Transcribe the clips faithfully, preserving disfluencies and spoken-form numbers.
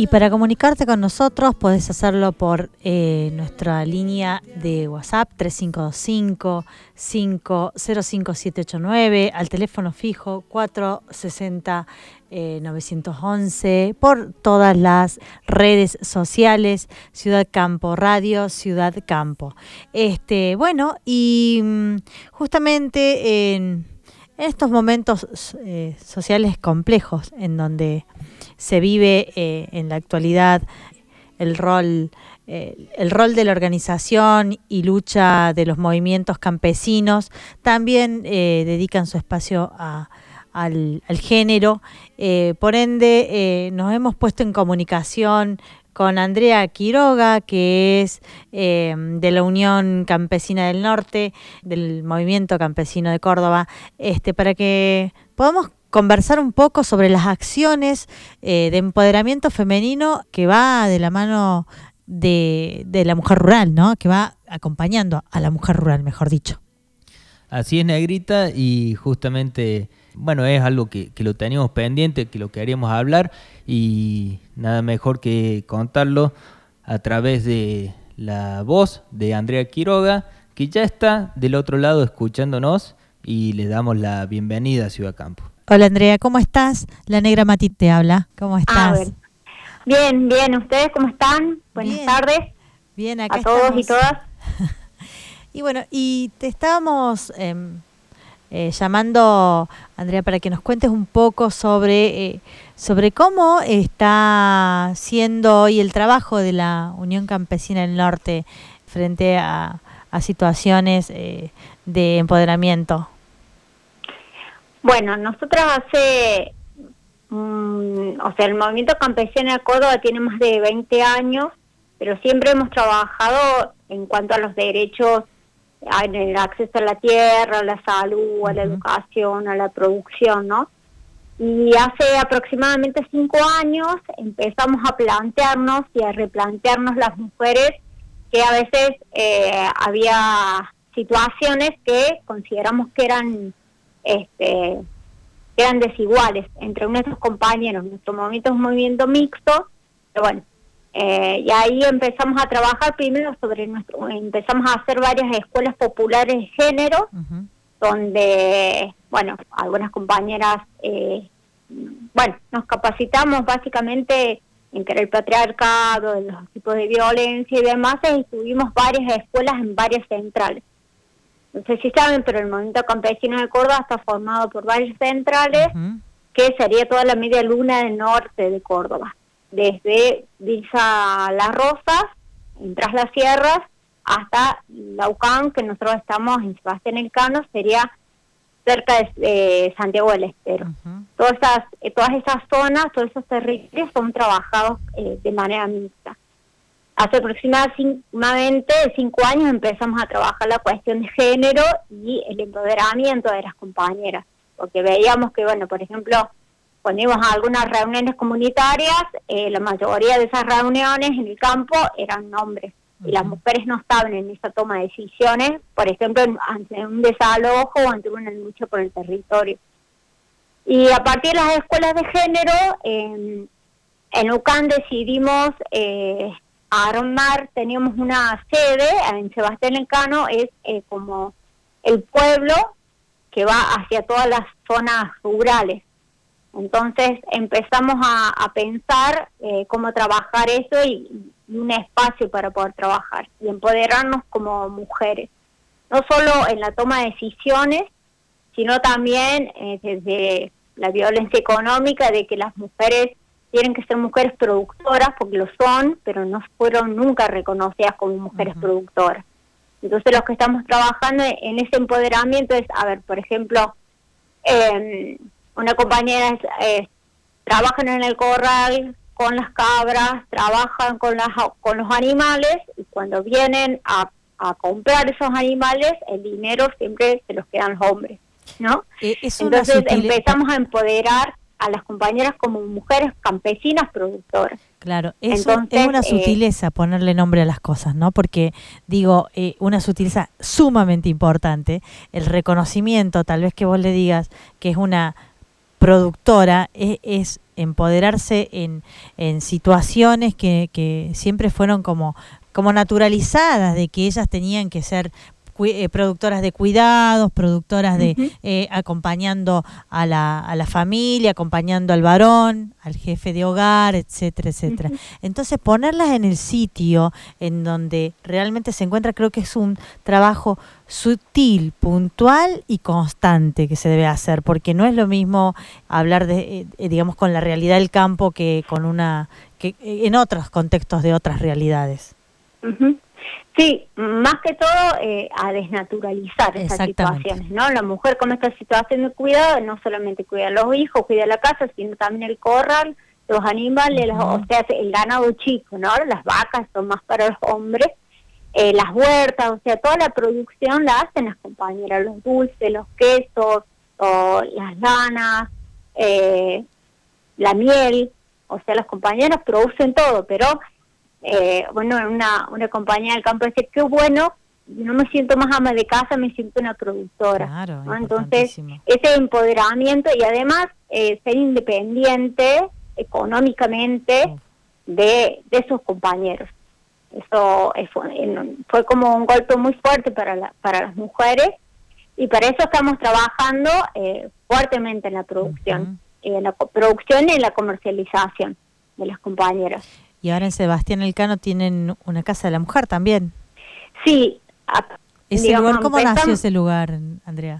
Y para comunicarte con nosotros podés hacerlo por eh, nuestra línea de WhatsApp tres cinco dos cinco, cinco cero cinco siete ocho nueve, al teléfono fijo cuatro sesenta eh, novecientos once, por todas las redes sociales, Ciudad Campo Radio, Ciudad Campo. Este, bueno, y justamente en, en estos momentos eh, sociales complejos en donde se vive eh, en la actualidad el rol, eh, el rol de la organización y lucha de los movimientos campesinos, también eh, dedican su espacio a, al, al género. Eh, por ende, eh, nos hemos puesto en comunicación con Andrea Quiroga, que es eh, de la Unión Campesina del Norte, del Movimiento Campesino de Córdoba, este, para que podamos conversar un poco sobre las acciones eh, de empoderamiento femenino que va de la mano de, de la mujer rural, ¿no? Que va acompañando a la mujer rural, mejor dicho. Así es, Negrita, y justamente, bueno, es algo que, que lo teníamos pendiente, que lo queríamos hablar, y nada mejor que contarlo a través de la voz de Andrea Quiroga, que ya está del otro lado escuchándonos, y le damos la bienvenida a Ciudad Campo. Hola Andrea, ¿cómo estás? La Negra Mati te habla. ¿Cómo estás? A ver. Bien, bien. ¿Ustedes cómo están? Buenas bien. tardes. Bien, acá a todos estamos. y todas. Y bueno, y te estábamos eh, eh, llamando, Andrea, para que nos cuentes un poco sobre, eh, sobre cómo está siendo hoy el trabajo de la Unión Campesina del Norte frente a, a situaciones eh, de empoderamiento. Bueno, nosotros hace, um, o sea, el movimiento campesino de Córdoba tiene más de veinte años, pero siempre hemos trabajado en cuanto a los derechos, en el acceso a la tierra, a la salud, uh-huh. a la educación, a la producción, ¿no? Y hace aproximadamente cinco años empezamos a plantearnos y a replantearnos las mujeres que a veces eh, había situaciones que consideramos que eran Este, eran desiguales entre nuestros compañeros. Nuestro movimiento es un movimiento mixto, pero bueno, eh, y ahí empezamos a trabajar primero sobre nuestro, empezamos a hacer varias escuelas populares de género, uh-huh. donde, bueno, algunas compañeras, eh, bueno, nos capacitamos básicamente en que era el patriarcado, en los tipos de violencia y demás, y tuvimos varias escuelas en varias centrales. No sé si saben, pero el Movimiento Campesino de Córdoba está formado por varias centrales, uh-huh. que sería toda la media luna del norte de Córdoba. Desde Villa Las Rosas, en Tras las Sierras, hasta Laucán, que nosotros estamos en Sebastián Elcano, sería cerca de eh, Santiago del Estero. Uh-huh. Todas esas, eh, todas esas zonas, todos esos territorios son trabajados eh, de manera mixta. Hace aproximadamente cinco años empezamos a trabajar la cuestión de género y el empoderamiento de las compañeras, porque veíamos que, bueno, por ejemplo, cuando íbamos a algunas reuniones comunitarias, eh, la mayoría de esas reuniones en el campo eran hombres, uh-huh. y las mujeres no estaban en esa toma de decisiones, por ejemplo, ante un desalojo o ante una lucha por el territorio. Y a partir de las escuelas de género, eh, en UCAN decidimos Eh, armar, teníamos una sede en Sebastián Elcano, es eh, como el pueblo que va hacia todas las zonas rurales. Entonces empezamos a, a pensar eh, cómo trabajar eso y, y un espacio para poder trabajar y empoderarnos como mujeres, no solo en la toma de decisiones, sino también eh, desde la violencia económica, de que las mujeres tienen que ser mujeres productoras, porque lo son, pero no fueron nunca reconocidas como mujeres uh-huh. productoras. Entonces, los que estamos trabajando en ese empoderamiento es, a ver, por ejemplo, eh, una compañera eh, trabajan en el corral con las cabras, trabajan con las con los animales, y cuando vienen a, a comprar esos animales, el dinero siempre se los quedan los hombres, ¿no? Eh, es Entonces, sutil... empezamos a empoderar a las compañeras como mujeres campesinas productoras. Claro, eso Entonces, es una sutileza, eh, ponerle nombre a las cosas, ¿no? Porque, digo, eh, una sutileza sumamente importante, el reconocimiento, tal vez que vos le digas que es una productora, es, es empoderarse en, en situaciones que, que siempre fueron como, como naturalizadas, de que ellas tenían que ser Eh, productoras de cuidados, productoras de uh-huh. eh, acompañando a la, a la familia, acompañando al varón, al jefe de hogar, etcétera, etcétera. Uh-huh. Entonces ponerlas en el sitio en donde realmente se encuentra, creo que es un trabajo sutil, puntual y constante que se debe hacer, porque no es lo mismo hablar de, eh, digamos, con la realidad del campo que con una, que eh, en otros contextos de otras realidades. Uh-huh. Sí, más que todo eh, a desnaturalizar esas situaciones, ¿no? La mujer con esta situación de cuidado no solamente cuida a los hijos, cuida la casa, sino también el corral, los animales, uh-huh. los, o sea, el ganado chico, ¿no? Las vacas son más para los hombres, eh, las huertas, o sea, toda la producción la hacen las compañeras, los dulces, los quesos, o las lanas, eh, la miel, o sea, las compañeras producen todo, pero... Eh, bueno, una, una compañía del campo dice, qué bueno, no me siento más ama de casa, me siento una productora. Claro, ¿no? Entonces, ese empoderamiento y además eh, ser independiente económicamente de, de sus compañeros. Eso es, fue como un golpe muy fuerte para, la, para las mujeres y para eso estamos trabajando eh, fuertemente en la producción, uh-huh. en la producción y en la comercialización de las compañeras. Y ahora en Sebastián Elcano tienen una casa de la mujer también. Sí. A, ¿Ese digamos, lugar, cómo empezamos, nació ese lugar, Andrea?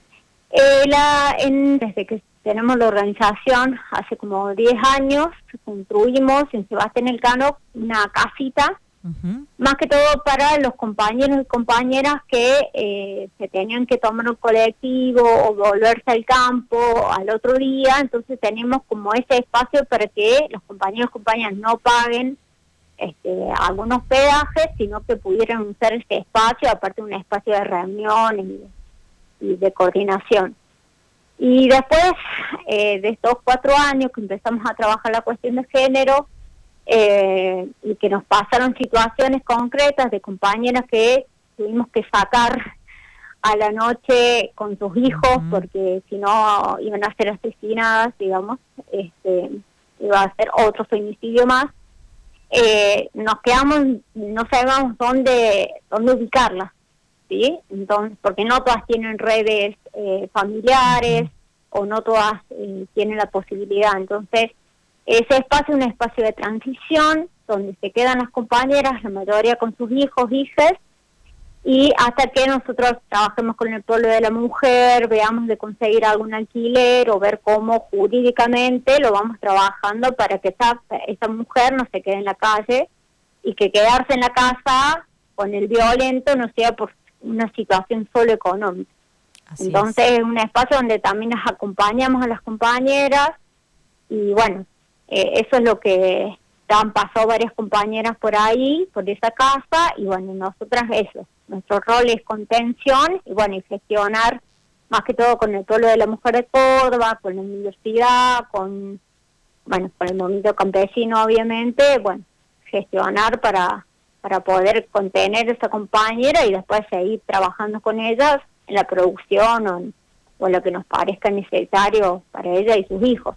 Eh, la, en, desde que tenemos la organización, hace como diez años, construimos en Sebastián Elcano una casita, uh-huh. más que todo para los compañeros y compañeras que eh, se tenían que tomar un colectivo o volverse al campo al otro día, entonces tenemos como ese espacio para que los compañeros y compañeras no paguen este, algunos peajes, sino que pudieran usar ese espacio, aparte un espacio de reunión y, y de coordinación. Y después eh, de estos cuatro años que empezamos a trabajar la cuestión de género, Eh, y que nos pasaron situaciones concretas de compañeras que tuvimos que sacar a la noche con sus hijos, uh-huh. porque si no iban a ser asesinadas, digamos, este, iba a ser otro femicidio más. Eh, nos quedamos, no sabíamos dónde dónde ubicarlas, ¿sí? Entonces, porque no todas tienen redes eh, familiares, uh-huh. o no todas eh, tienen la posibilidad, entonces ese espacio es un espacio de transición donde se quedan las compañeras, la mayoría con sus hijos, hijas, y hasta que nosotros trabajemos con el pueblo de la mujer, veamos de conseguir algún alquiler o ver cómo jurídicamente lo vamos trabajando para que esa, esa mujer no se quede en la calle y que quedarse en la casa con el violento no sea por una situación solo económica. Así Entonces es. es un espacio donde también las acompañamos a las compañeras y bueno, Eh, eso es lo que han pasado varias compañeras por ahí, por esa casa, y bueno, nosotras eso, nuestro rol es contención, y bueno, y gestionar, más que todo con el pueblo de la mujer de Córdoba, con la universidad, con, bueno, con el movimiento campesino obviamente, bueno, gestionar para, para poder contener a esa compañera y después seguir trabajando con ellas en la producción o, en, o lo que nos parezca necesario para ella y sus hijos.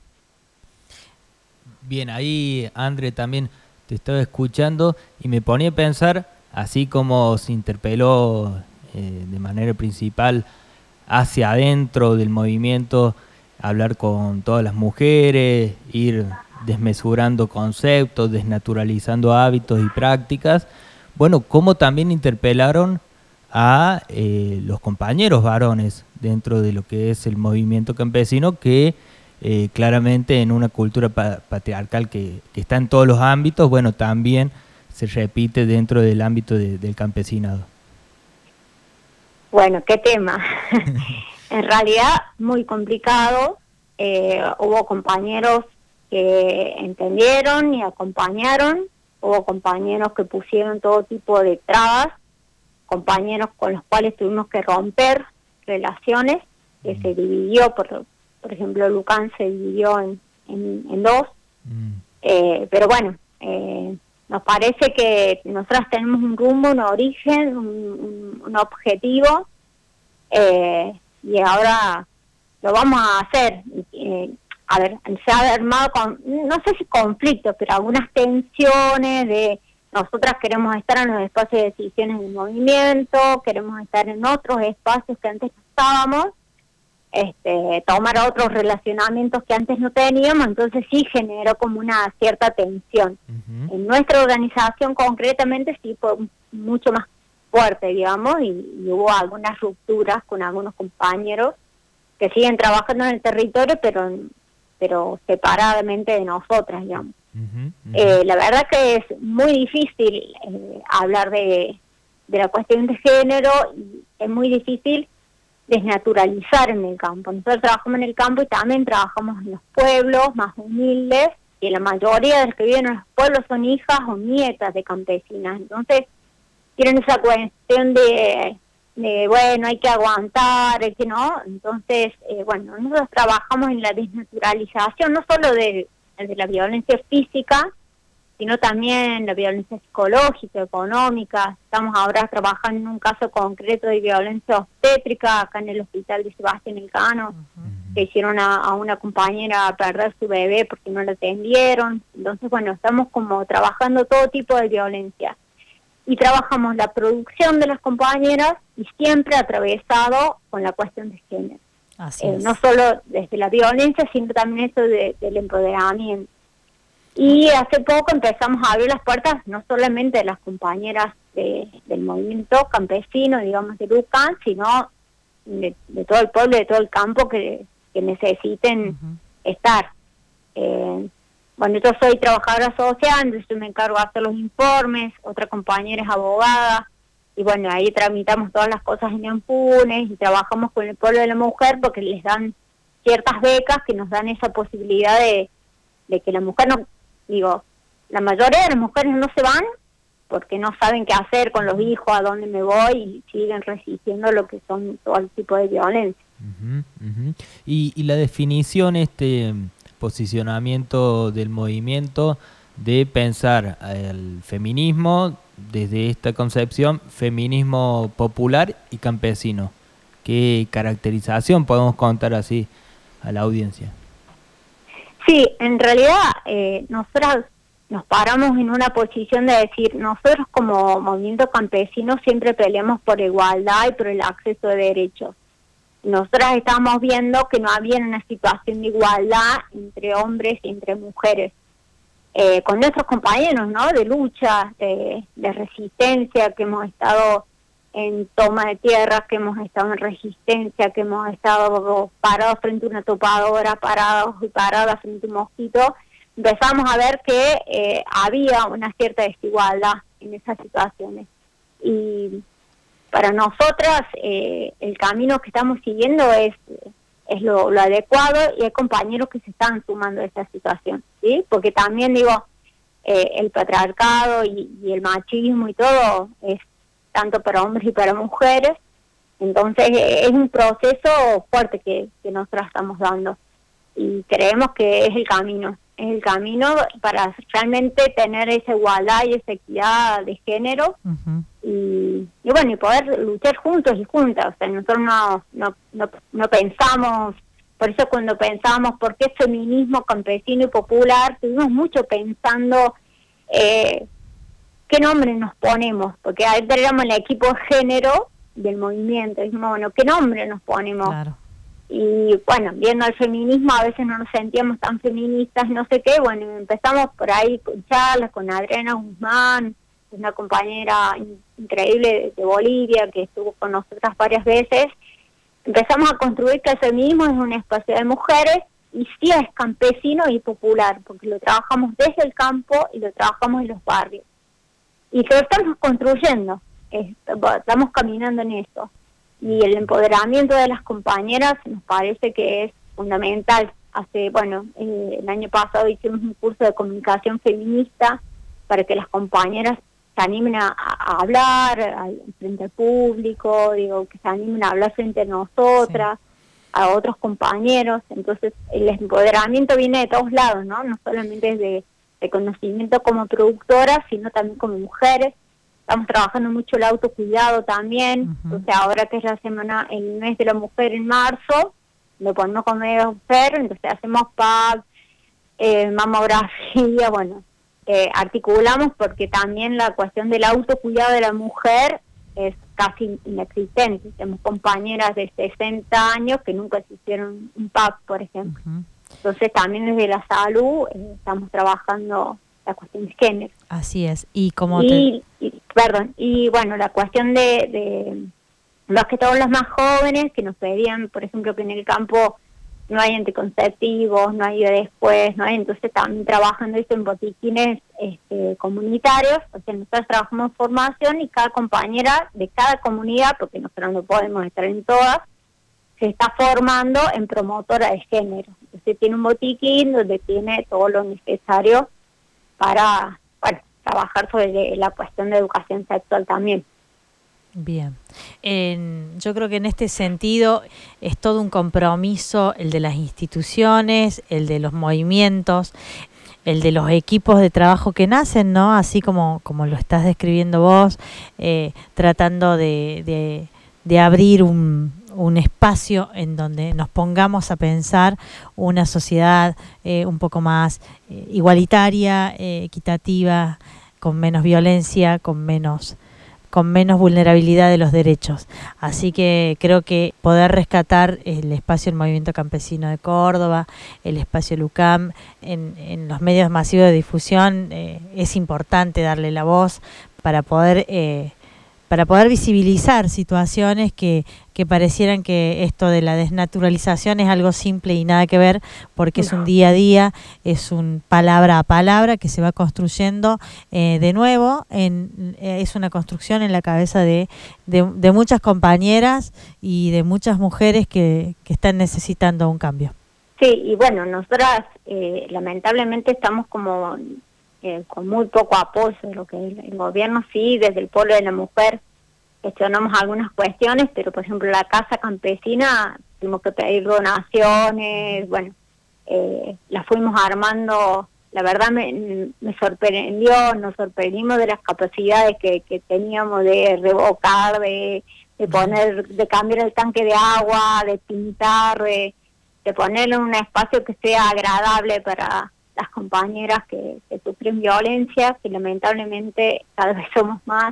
Bien, ahí, André, también te estaba escuchando y me ponía a pensar, así como se interpeló eh, de manera principal hacia adentro del movimiento, hablar con todas las mujeres, ir desmesurando conceptos, desnaturalizando hábitos y prácticas, bueno, cómo también interpelaron a eh, los compañeros varones dentro de lo que es el movimiento campesino, que Eh, claramente en una cultura pa- patriarcal que, que está en todos los ámbitos, bueno, también se repite dentro del ámbito de, del campesinado. Bueno, qué tema. En realidad, muy complicado. Eh, hubo compañeros que entendieron y acompañaron, hubo compañeros que pusieron todo tipo de trabas, compañeros con los cuales tuvimos que romper relaciones, que mm. se dividió por... Por ejemplo, Lucán se dividió en, en, en dos, mm. eh, pero bueno, eh, nos parece que nosotras tenemos un rumbo, un origen, un, un, un objetivo, eh, y ahora lo vamos a hacer. Eh, a ver, se ha armado, con, no sé si conflictos, pero algunas tensiones de nosotras queremos estar en los espacios de decisiones del movimiento, queremos estar en otros espacios que antes no estábamos, este, tomar otros relacionamientos que antes no teníamos, entonces sí generó como una cierta tensión. Uh-huh. En nuestra organización concretamente sí fue mucho más fuerte, digamos, y, y hubo algunas rupturas con algunos compañeros que siguen trabajando en el territorio, pero pero separadamente de nosotras, digamos. Uh-huh, uh-huh. Eh, la verdad que es muy difícil eh, hablar de, de la cuestión de género, y es muy difícil desnaturalizar en el campo. Nosotros trabajamos en el campo y también trabajamos en los pueblos más humildes, y la mayoría de los que viven en los pueblos son hijas o nietas de campesinas. Entonces, tienen esa cuestión de, de bueno, hay que aguantar, hay que no. Entonces, eh, bueno, nosotros trabajamos en la desnaturalización, no solo de, de la violencia física, sino también la violencia psicológica, económica. Estamos ahora trabajando en un caso concreto de violencia obstétrica acá en el hospital de Sebastián Elcano, uh-huh. que hicieron a, a una compañera perder su bebé porque no la atendieron. Entonces, bueno, estamos como trabajando todo tipo de violencia. Y trabajamos la producción de las compañeras y siempre atravesado con la cuestión de género. Así eh, es. No solo desde la violencia, sino también eso de, del empoderamiento. Y hace poco empezamos a abrir las puertas no solamente de las compañeras de, del movimiento campesino, digamos, de Luján, sino de, de todo el pueblo, de todo el campo que, que necesiten uh-huh. estar. Eh, bueno, yo soy trabajadora social, entonces yo me encargo de hacer los informes, otra compañera es abogada, y bueno, ahí tramitamos todas las cosas en Ampunes y trabajamos con el pueblo de la mujer porque les dan ciertas becas que nos dan esa posibilidad de, de que la mujer no... Digo, la mayoría de las mujeres no se van porque no saben qué hacer con los hijos, a dónde me voy, y siguen resistiendo lo que son todo el tipo de violencia. Uh-huh, uh-huh. Y, y la definición, este posicionamiento del movimiento de pensar el feminismo desde esta concepción, feminismo popular y campesino. ¿Qué caracterización podemos contar así a la audiencia? Sí, en realidad eh, nosotros nos paramos en una posición de decir, nosotros como movimiento campesino siempre peleamos por igualdad y por el acceso de derechos. Nosotras estamos viendo que no había una situación de igualdad entre hombres y entre mujeres. Eh, con nuestros compañeros, ¿no?, de lucha, de, de resistencia, que hemos estado en toma de tierras, que hemos estado en resistencia, que hemos estado parados frente a una topadora, parados y paradas frente a un mosquito, empezamos a ver que eh, había una cierta desigualdad en esas situaciones. Y para nosotras eh, el camino que estamos siguiendo es, es lo, lo adecuado, y hay compañeros que se están sumando a esta situación, ¿sí? Porque también digo, eh, el patriarcado y, y el machismo y todo es tanto para hombres y para mujeres. Entonces es un proceso fuerte que, que nosotros estamos dando, y creemos que es el camino, es el camino para realmente tener esa igualdad y esa equidad de género. Uh-huh. y, y bueno, y poder luchar juntos y juntas. O sea, nosotros no, no, no, no pensamos, por eso cuando pensamos por qué feminismo campesino y popular, estuvimos mucho pensando eh, ¿qué nombre nos ponemos? Porque ahí tenemos el equipo de género del movimiento. Dijimos, bueno, ¿qué nombre nos ponemos? Claro. Y bueno, viendo el feminismo, a veces no nos sentíamos tan feministas, no sé qué. Bueno, empezamos por ahí con charlas con Adriana Guzmán, una compañera in- increíble de, de Bolivia, que estuvo con nosotras varias veces. Empezamos a construir que el feminismo es un espacio de mujeres, y sí es campesino y popular, porque lo trabajamos desde el campo y lo trabajamos en los barrios. Y lo estamos construyendo, estamos caminando en eso. Y el empoderamiento de las compañeras nos parece que es fundamental. Hace, bueno, eh, el año pasado hicimos un curso de comunicación feminista para que las compañeras se animen a, a hablar al, frente al público, digo, que se animen a hablar frente a nosotras, sí, a otros compañeros. Entonces el empoderamiento viene de todos lados, ¿no? No solamente de de conocimiento como productoras, sino también como mujeres. Estamos trabajando mucho el autocuidado también. Uh-huh. O sea, ahora que es la semana, el mes de la mujer en marzo, lo ponemos como mujer, entonces hacemos P A P, eh, mamografía, bueno, eh, articulamos porque también la cuestión del autocuidado de la mujer es casi inexistente. Tenemos compañeras de sesenta años que nunca se hicieron un P A P, por ejemplo. Uh-huh. Entonces también desde la salud eh, estamos trabajando la cuestión de género. Así es. Y como y, te... y perdón, y bueno, la cuestión de, de los que todos los más jóvenes que nos pedían, por ejemplo, que en el campo no hay anticonceptivos, no hay después, no hay, entonces también trabajando esto en botiquines este, comunitarios, o sea, nosotros trabajamos en formación y cada compañera de cada comunidad, porque nosotros no podemos estar en todas, se está formando en promotora de género. Entonces tiene un botiquín donde tiene todo lo necesario para, bueno, trabajar sobre la cuestión de educación sexual también. Bien, en, yo creo que en este sentido es todo un compromiso el de las instituciones, el de los movimientos, el de los equipos de trabajo que nacen, ¿no? Así como, como lo estás describiendo vos, eh, tratando de, de, de abrir un, un espacio en donde nos pongamos a pensar una sociedad eh, un poco más eh, igualitaria, eh, equitativa, con menos violencia, con menos... con menos vulnerabilidad de los derechos. Así que creo que poder rescatar el espacio del Movimiento Campesino de Córdoba, el espacio LUCAM, en, en los medios masivos de difusión, eh, es importante darle la voz para poder eh, para poder visibilizar situaciones que, que parecieran que esto de la desnaturalización es algo simple y nada que ver, porque no. Es un día a día, es un palabra a palabra que se va construyendo eh, de nuevo, en, eh, es una construcción en la cabeza de, de, de muchas compañeras y de muchas mujeres que, que están necesitando un cambio. Sí, y bueno, nosotras eh, lamentablemente estamos como... Eh, con muy poco apoyo de lo que el, el gobierno, sí, desde el Polo de la Mujer gestionamos algunas cuestiones, pero por ejemplo la Casa Campesina tuvimos que pedir donaciones, bueno, eh, la fuimos armando, la verdad me, me sorprendió, nos sorprendimos de las capacidades que, que teníamos de revocar, de, de poner, de cambiar el tanque de agua, de pintar, de, de ponerle un espacio que sea agradable para las compañeras que, que sufren violencia, que lamentablemente cada vez somos más,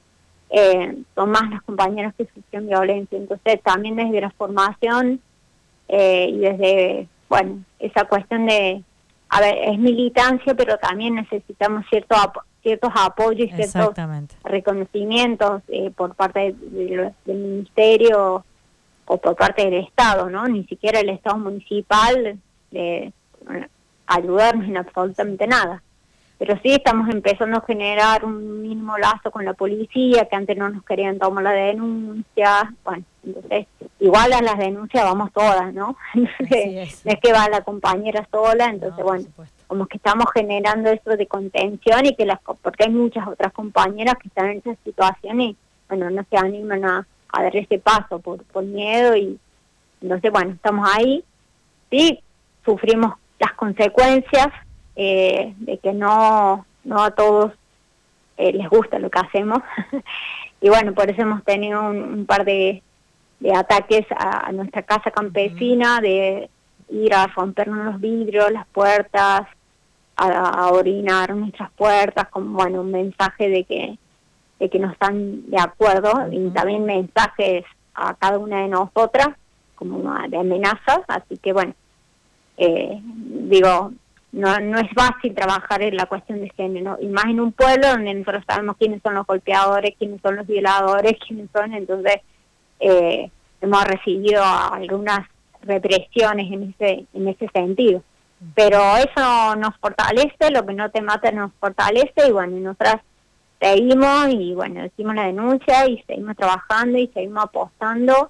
eh, son más las compañeras que sufren violencia. Entonces también desde la formación eh, y desde, bueno, esa cuestión de, a ver, es militancia, pero también necesitamos cierto ap- ciertos apoyos y ciertos reconocimientos eh, por parte de, de, del Ministerio o por parte del Estado, ¿no? Ni siquiera el Estado municipal de... Bueno, ayudarnos en absolutamente nada. Pero sí estamos empezando a generar un mínimo lazo con la policía, que antes no nos querían tomar la denuncia. Bueno, entonces, igual a las denuncias vamos todas, ¿no? Entonces, no es que va la compañera sola, entonces, no, bueno, como que estamos generando eso de contención y que las, porque hay muchas otras compañeras que están en esa situación y, bueno, no se animan a, a dar ese paso por, por miedo y, entonces, bueno, estamos ahí. Sí, sufrimos las consecuencias eh, de que no no a todos eh, les gusta lo que hacemos y bueno, por eso hemos tenido un, un par de, de ataques a, a nuestra casa campesina, de ir a rompernos los vidrios, las puertas, a, a orinar nuestras puertas, como bueno, un mensaje de que de que no están de acuerdo, uh-huh. Y también mensajes a cada una de nosotras como una, de amenazas, así que bueno, Eh, digo, no no es fácil trabajar en la cuestión de género, y más en un pueblo donde nosotros sabemos quiénes son los golpeadores, quiénes son los violadores, quiénes son, entonces eh, hemos recibido algunas represiones en ese en ese sentido. Pero eso nos fortalece, lo que no te mata nos fortalece, y bueno, nosotras seguimos, y bueno, hicimos la denuncia, y seguimos trabajando, y seguimos apostando,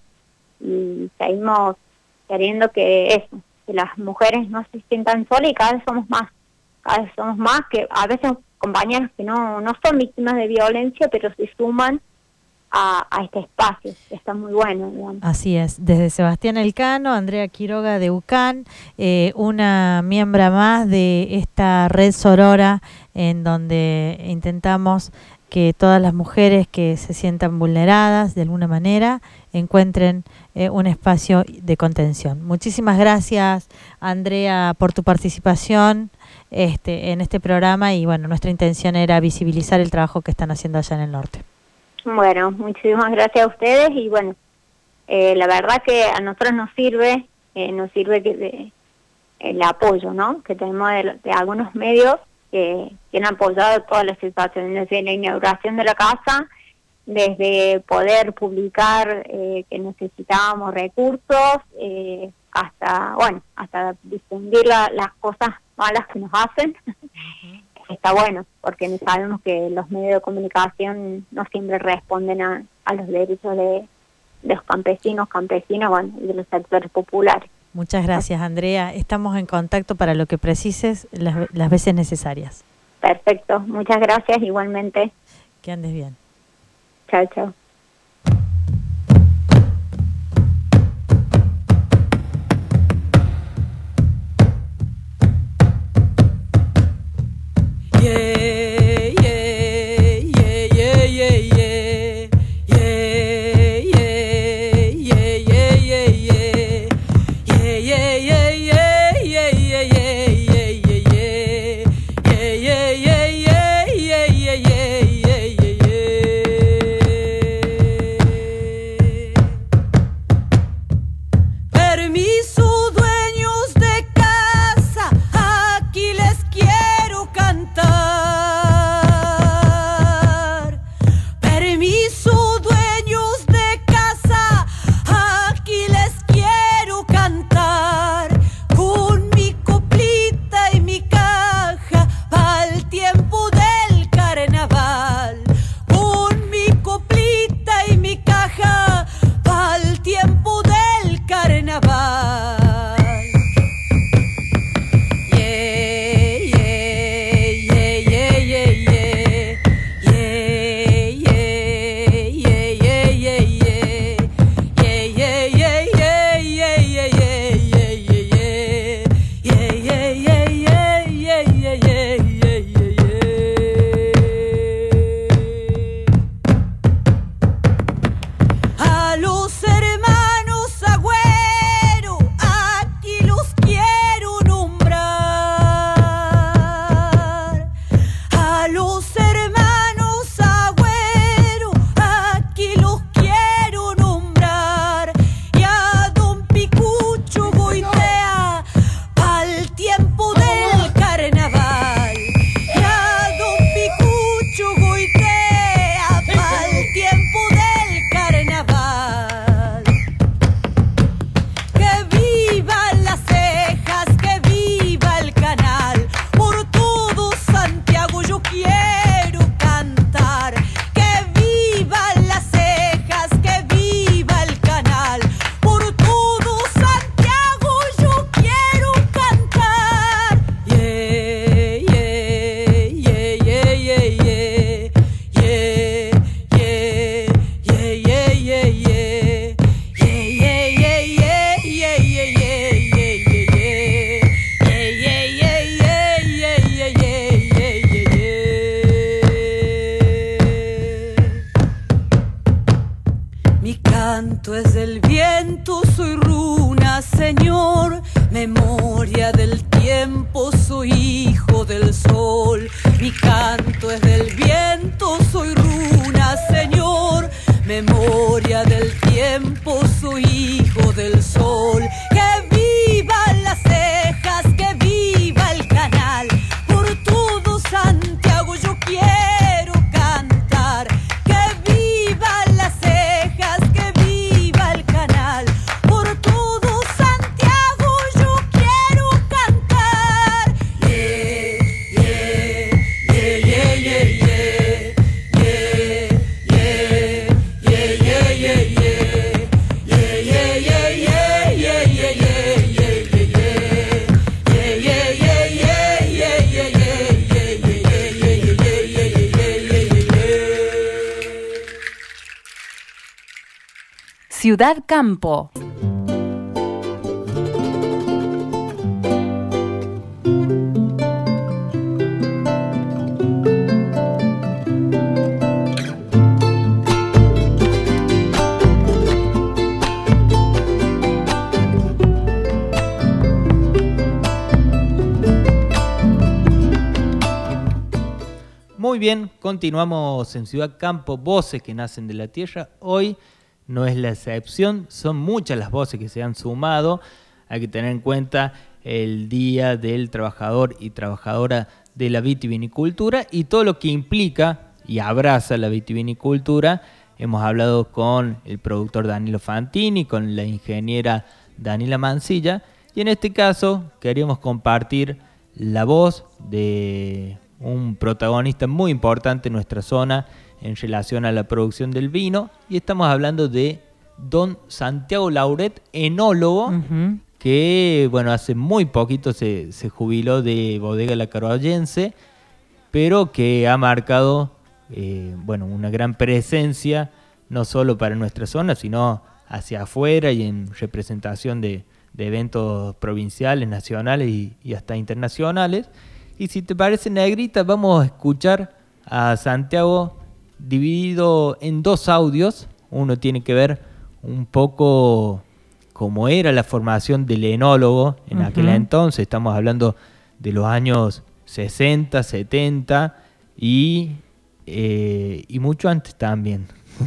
y seguimos queriendo que eso, que las mujeres no se sientan solas, y cada vez somos más, cada vez somos más, que a veces compañeras que no no son víctimas de violencia, pero se suman a, a este espacio, que está muy bueno, digamos. Así es, desde Sebastián Elcano, Andrea Quiroga de UCAN, eh, una miembro más de esta red sorora en donde intentamos que todas las mujeres que se sientan vulneradas de alguna manera encuentren eh, un espacio de contención. Muchísimas gracias, Andrea, por tu participación este, en este programa, y bueno, nuestra intención era visibilizar el trabajo que están haciendo allá en el norte. Bueno, muchísimas gracias a ustedes, y bueno, eh, la verdad que a nosotros nos sirve, eh, nos sirve que de, el apoyo, ¿no?, que tenemos de, de algunos medios que, que han apoyado todas las situaciones, desde la inauguración de la casa, desde poder publicar eh, que necesitábamos recursos, eh, hasta, bueno, hasta difundir la, las cosas malas que nos hacen. Uh-huh. Está bueno, porque sabemos que los medios de comunicación no siempre responden a, a los derechos de, de los campesinos, campesinas, bueno, y de los sectores populares. Muchas gracias, Andrea. Estamos en contacto para lo que precises las, las veces necesarias. Perfecto. Muchas gracias igualmente. Que andes bien. Chao, chao. Ciudad Campo. bien, continuamos en Ciudad Campo, voces que nacen de la tierra. Hoy no es la excepción, son muchas las voces que se han sumado. Hay que tener en cuenta el Día del Trabajador y Trabajadora de la Vitivinicultura y todo lo que implica y abraza la vitivinicultura. Hemos hablado con el productor Danilo Fantini, con la ingeniera Daniela Mancilla, y en este caso queríamos compartir la voz de un protagonista muy importante en nuestra zona en relación a la producción del vino, y estamos hablando de don Santiago Lauret, enólogo, uh-huh. que bueno, hace muy poquito se, se jubiló de Bodega La Caroyense, pero que ha marcado eh, bueno, una gran presencia, no solo para nuestra zona, sino hacia afuera y en representación de, de eventos provinciales, nacionales y, y hasta internacionales. Y si te parece, Negrita, vamos a escuchar a Santiago dividido en dos audios. Uno tiene que ver un poco cómo era la formación del enólogo en uh-huh. aquel entonces. Estamos hablando de los años sesenta, setenta y, eh, y mucho antes también.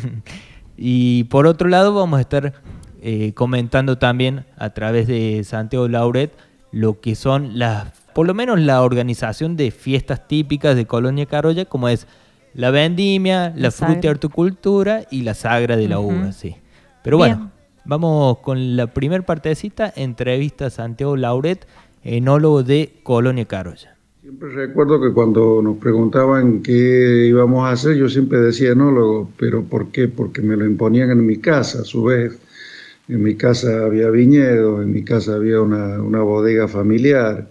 Y por otro lado vamos a estar eh, comentando también a través de Santiago Lauret lo que son las, por lo menos la organización de fiestas típicas de Colonia Carolla, como es la vendimia, la, la fruta y horticultura y la sagra de la uh-huh. uva, sí. Pero Bien. bueno, vamos con la primer partecita, entrevista a Santiago Lauret, enólogo de Colonia Carolla. Siempre recuerdo que cuando nos preguntaban qué íbamos a hacer, yo siempre decía enólogo, pero ¿por qué? Porque me lo imponían en mi casa, a su vez. En mi casa había viñedos, en mi casa había una, una bodega familiar.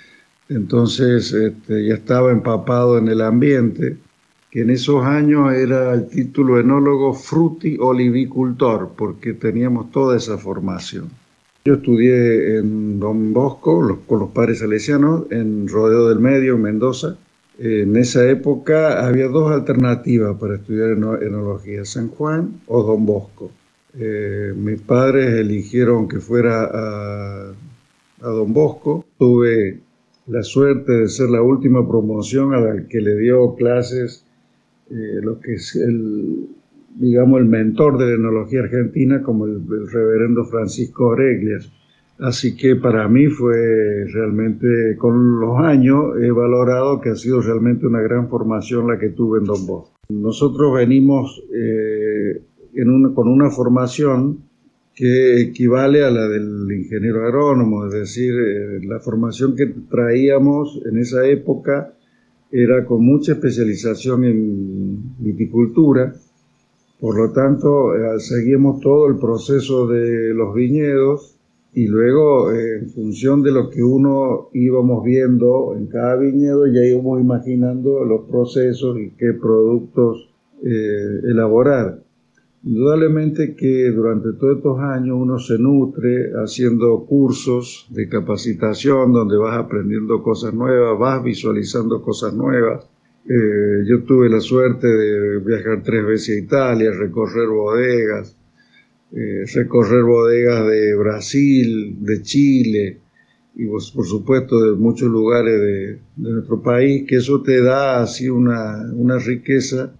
Entonces este, ya estaba empapado en el ambiente, que en esos años era el título enólogo fruti-olivicultor, porque teníamos toda esa formación. Yo estudié en Don Bosco, los, con los padres salesianos, en Rodeo del Medio, en Mendoza. En esa época había dos alternativas para estudiar enología, San Juan o Don Bosco. Eh, mis padres eligieron que fuera a, a Don Bosco. Tuve la suerte de ser la última promoción a la que le dio clases eh, lo que es el, digamos, el mentor de la enología argentina, como el, el reverendo Francisco Oreglias. Así que para mí fue realmente, con los años he valorado que ha sido realmente una gran formación la que tuve en Don Bosco. Nosotros venimos eh, en una, con una formación que equivale a la del ingeniero agrónomo, es decir, eh, la formación que traíamos en esa época era con mucha especialización en viticultura. Por lo tanto, eh, seguimos todo el proceso de los viñedos y luego, eh, en función de lo que uno íbamos viendo en cada viñedo, ya íbamos imaginando los procesos y qué productos eh, elaborar. Indudablemente que durante todos estos años uno se nutre haciendo cursos de capacitación donde vas aprendiendo cosas nuevas, vas visualizando cosas nuevas. Eh, yo tuve la suerte de viajar tres veces a Italia, recorrer bodegas, eh, recorrer bodegas de Brasil, de Chile y pues, por supuesto de muchos lugares de, de nuestro país, que eso te da así una, una riqueza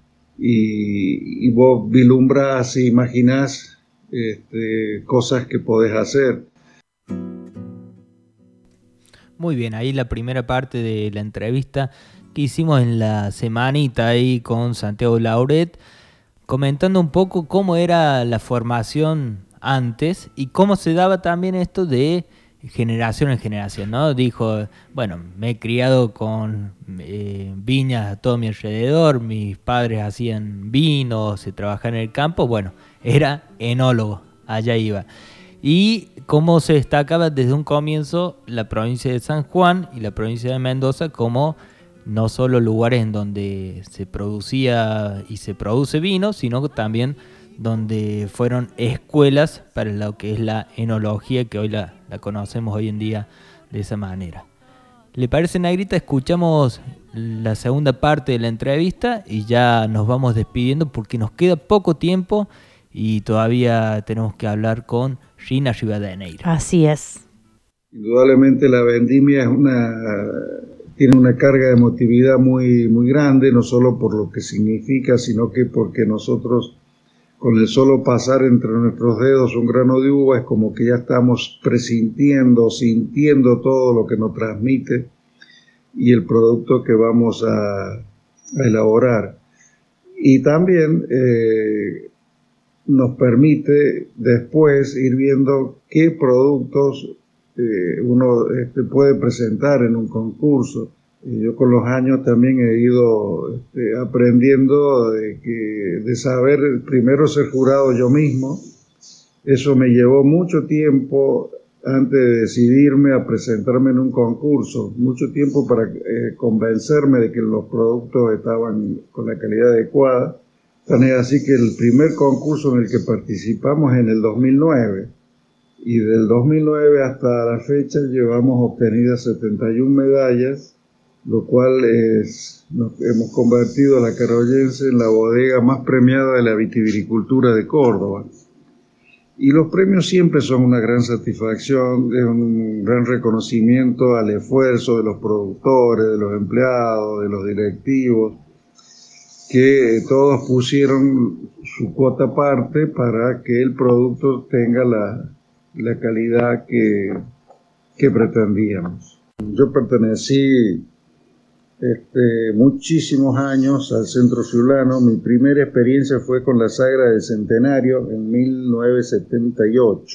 y, y vos vislumbrás e imaginás este, cosas que podés hacer. Muy bien, ahí la primera parte de la entrevista que hicimos en la semanita ahí con Santiago Lauret, comentando un poco cómo era la formación antes y cómo se daba también esto de generación en generación, ¿no? Dijo, bueno, me he criado con eh, viñas a todo mi alrededor, mis padres hacían vino, se trabajaba en el campo, bueno, era enólogo, allá iba. Y cómo se destacaba desde un comienzo la provincia de San Juan y la provincia de Mendoza como no solo lugares en donde se producía y se produce vino, sino también donde fueron escuelas para lo que es la enología, que hoy la, la conocemos hoy en día de esa manera. ¿Le parece, Negrita? Escuchamos la segunda parte de la entrevista y ya nos vamos despidiendo porque nos queda poco tiempo y todavía tenemos que hablar con Gina Rivadeneira. Así es. Indudablemente la vendimia es una... tiene una carga de emotividad muy, muy grande, no solo por lo que significa, sino que porque nosotros, con el solo pasar entre nuestros dedos un grano de uva, es como que ya estamos presintiendo, sintiendo todo lo que nos transmite y el producto que vamos a, a elaborar. Y también eh, nos permite después ir viendo qué productos eh, uno este, puede presentar en un concurso. Y yo con los años también he ido este, aprendiendo de, que, de saber primero ser jurado yo mismo. Eso me llevó mucho tiempo antes de decidirme a presentarme en un concurso, mucho tiempo para eh, convencerme de que los productos estaban con la calidad adecuada. Tan es así que el primer concurso en el que participamos en el dos mil nueve, y del dos mil nueve hasta la fecha llevamos obtenidas setenta y una medallas, lo cual es, nos hemos convertido a la Carollense en la bodega más premiada de la vitivinicultura de Córdoba. Y los premios siempre son una gran satisfacción, es un gran reconocimiento al esfuerzo de los productores, de los empleados, de los directivos, que todos pusieron su cuota aparte para que el producto tenga la, la calidad que, que pretendíamos. Yo pertenecí Este, muchísimos años al Centro Friulano. Mi primera experiencia fue con la Sagra del Centenario en mil novecientos setenta y ocho.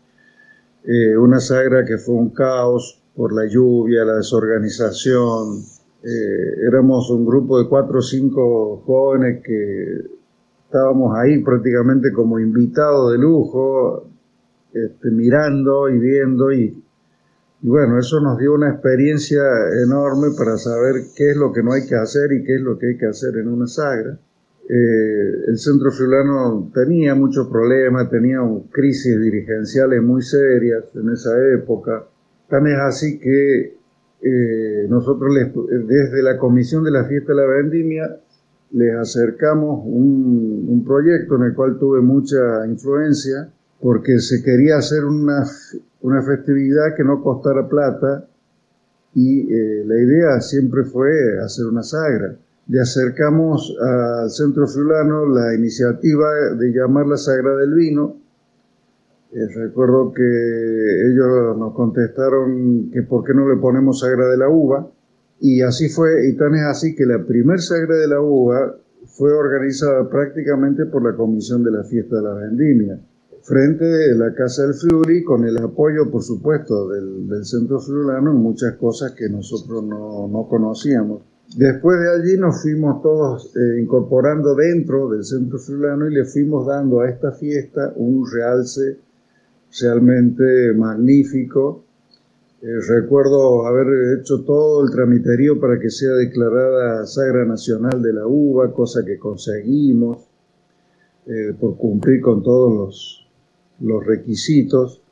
Eh, una sagra que fue un caos por la lluvia, la desorganización. Eh, éramos un grupo de cuatro o cinco jóvenes que estábamos ahí prácticamente como invitados de lujo, este, mirando y viendo y Y bueno, eso nos dio una experiencia enorme para saber qué es lo que no hay que hacer y qué es lo que hay que hacer en una sagra. Eh, el Centro Friulano tenía muchos problemas, tenía crisis dirigenciales muy serias en esa época. Tan es así que eh, nosotros les, desde la Comisión de la Fiesta de la Vendimia les acercamos un, un proyecto en el cual tuve mucha influencia, porque se quería hacer una, una festividad que no costara plata y eh, la idea siempre fue hacer una sagra. Le acercamos al Centro Friulano la iniciativa de llamarla Sagra del Vino. Eh, recuerdo que ellos nos contestaron que por qué no le ponemos Sagra de la Uva, y así fue, y tan es así que la primer Sagra de la Uva fue organizada prácticamente por la Comisión de la Fiesta de la Vendimia, frente de la Casa del Friuli, con el apoyo, por supuesto, del, del Centro Friulano en muchas cosas que nosotros no, no conocíamos. Después de allí nos fuimos todos eh, incorporando dentro del Centro Friulano y le fuimos dando a esta fiesta un realce realmente magnífico. Eh, recuerdo haber hecho todo el tramiterío para que sea declarada Sagra Nacional de la Uva, cosa que conseguimos eh, por cumplir con todos los los requisitos.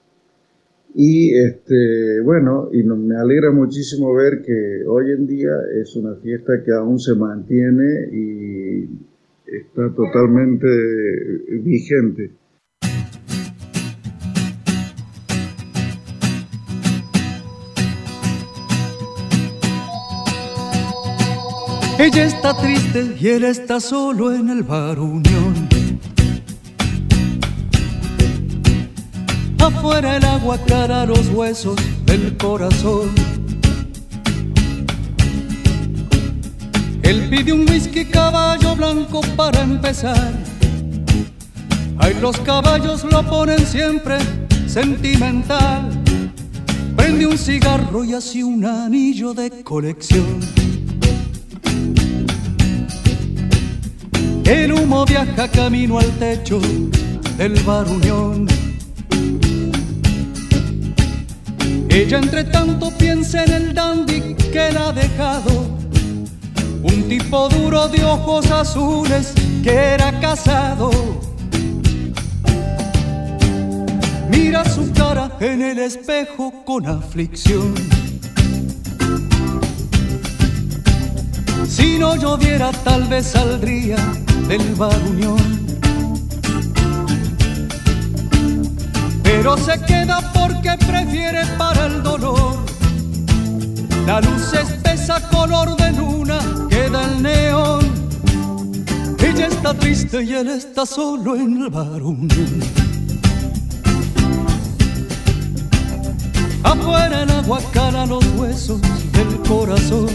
Y este, bueno, y no, me alegra muchísimo ver que hoy en día es una fiesta que aún se mantiene y está totalmente vigente. Ella está triste y él está solo en el bar Unión. Afuera el agua aclara los huesos del corazón. Él pide un whisky caballo blanco para empezar. Ay, los caballos lo ponen siempre sentimental. Prende un cigarro y así un anillo de colección. El humo viaja camino al techo del bar Unión. Ella entre tanto piensa en el dandy que la ha dejado, un tipo duro de ojos azules que era casado. Mira su cara en el espejo con aflicción. Si no lloviera tal vez saldría del bar Unión, pero se queda porque prefiere para el dolor La luz espesa color de luna queda el neón. Ella está triste y él está solo en el bar Unión. Afuera el agua cala los huesos del corazón.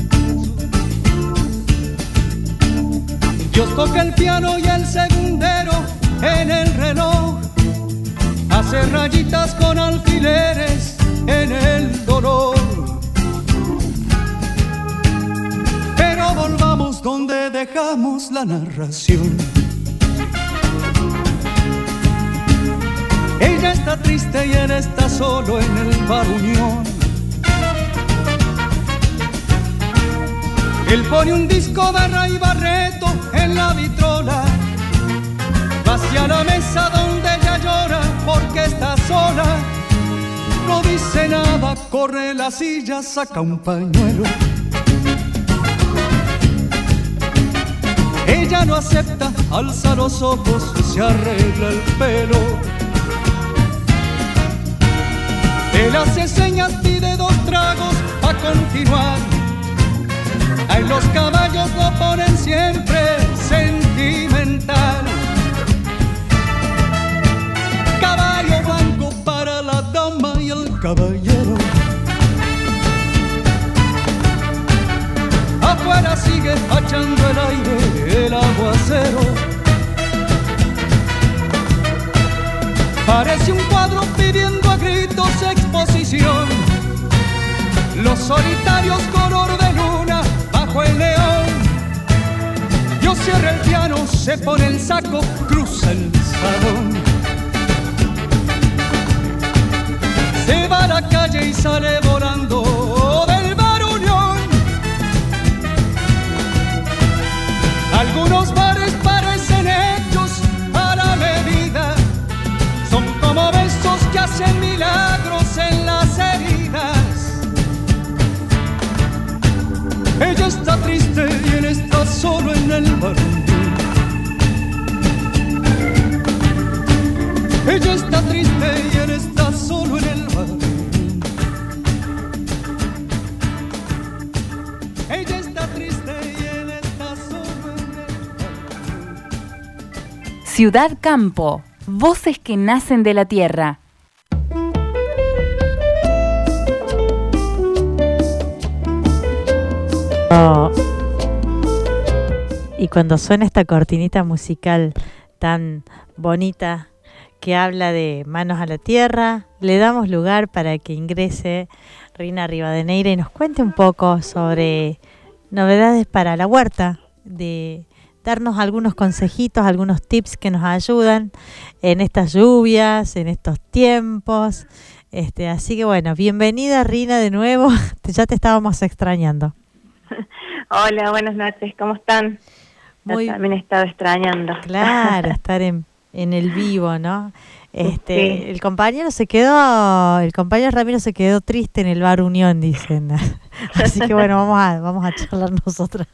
Dios toca el piano y el segundero en el reloj hace rayitas con alfileres en el dolor. Pero volvamos donde dejamos la narración. Ella está triste y él está solo en el bar Unión. Él pone un disco de Ray Barreto en la vitrola, va hacia la mesa donde ella llora porque está sola. No dice nada, corre la silla, saca un pañuelo. Ella no acepta, alza los ojos, se arregla el pelo. Él hace señas, pide dos tragos a continuar. Ay, los caballos lo ponen siempre sentimental. Caballo blanco para la dama y el caballero. Afuera sigue echando el aire el aguacero. Parece un cuadro pidiendo a gritos exposición. Los solitarios color de luna bajo el neón. Dios cierra el piano, se pone el saco, cruza el salón. Se va a la calle y sale volando del bar Unión. Algunos bares parecen hechos a la medida. Son como besos que hacen milagros en las heridas. Ella está triste y él está solo en el bar Unión. Ella está triste y él está solo en el bar Unión. Ella está triste y él está solo en el bar Unión. Ciudad Campo, voces que nacen de la tierra. Oh. Y cuando suena esta cortinita musical tan bonita que habla de manos a la tierra, le damos lugar para que ingrese Rina Rivadeneira y nos cuente un poco sobre novedades para la huerta, de darnos algunos consejitos, algunos tips que nos ayudan en estas lluvias, en estos tiempos. Este, así que bueno, bienvenida Rina de nuevo, ya te estábamos extrañando. Hola, buenas noches, ¿cómo están? Muy... Yo también he estado extrañando. Claro, estar en, en el vivo, ¿no? Este, sí. El compañero se quedó, el compañero Ramiro se quedó triste en el bar Unión, dicen. Así que bueno, vamos a, vamos a charlar nosotras.